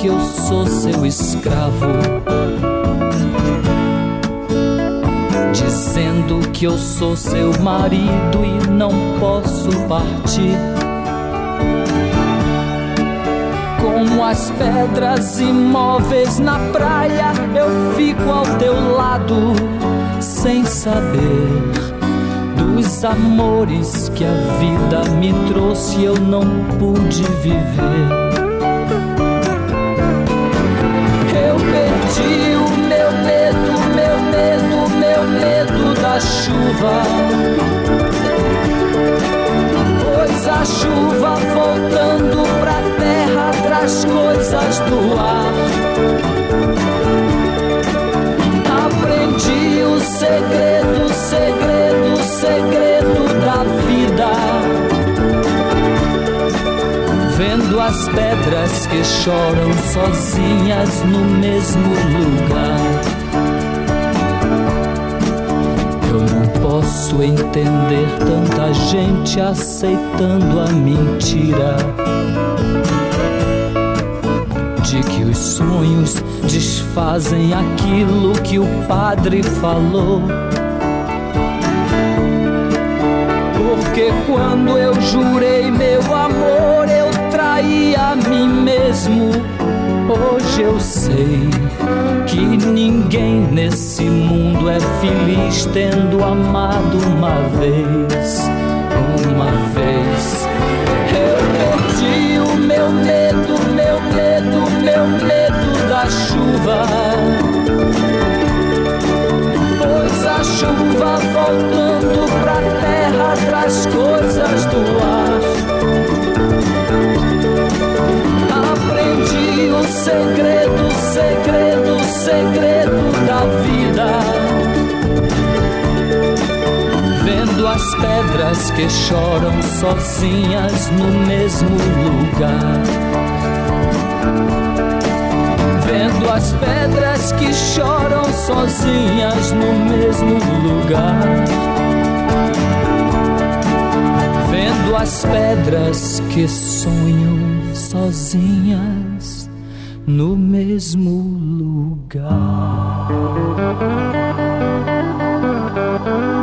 que eu sou seu escravo, dizendo que eu sou seu marido e não posso partir. Como as pedras imóveis na praia, eu fico ao teu lado, sem saber dos amores que a vida me trouxe e eu não pude viver. Eu perdi o meu medo, meu medo, meu medo da chuva, pois a chuva voltando pra terra traz coisas do ar. Aprendi o segredo, segredo, segredo da vida, vendo as pedras que choram sozinhas no mesmo lugar. Eu não posso entender tanta gente aceitando a mentira de que os sonhos desfazem aquilo que o padre falou. Porque quando eu jurei meu amor, eu traí a mim mesmo. Hoje eu sei que ninguém nesse mundo é feliz tendo amado uma vez. Uma vez eu perdi o meu medo, meu medo, meu medo da chuva, pois a chuva voltando pra terra traz coisas do ar. Aprendi o segredo, segredo, segredo da vida, vendo as pedras que choram sozinhas no mesmo lugar. Vendo as pedras que choram sozinhas no mesmo lugar. Vendo as pedras que sonham sozinhas no mesmo lugar.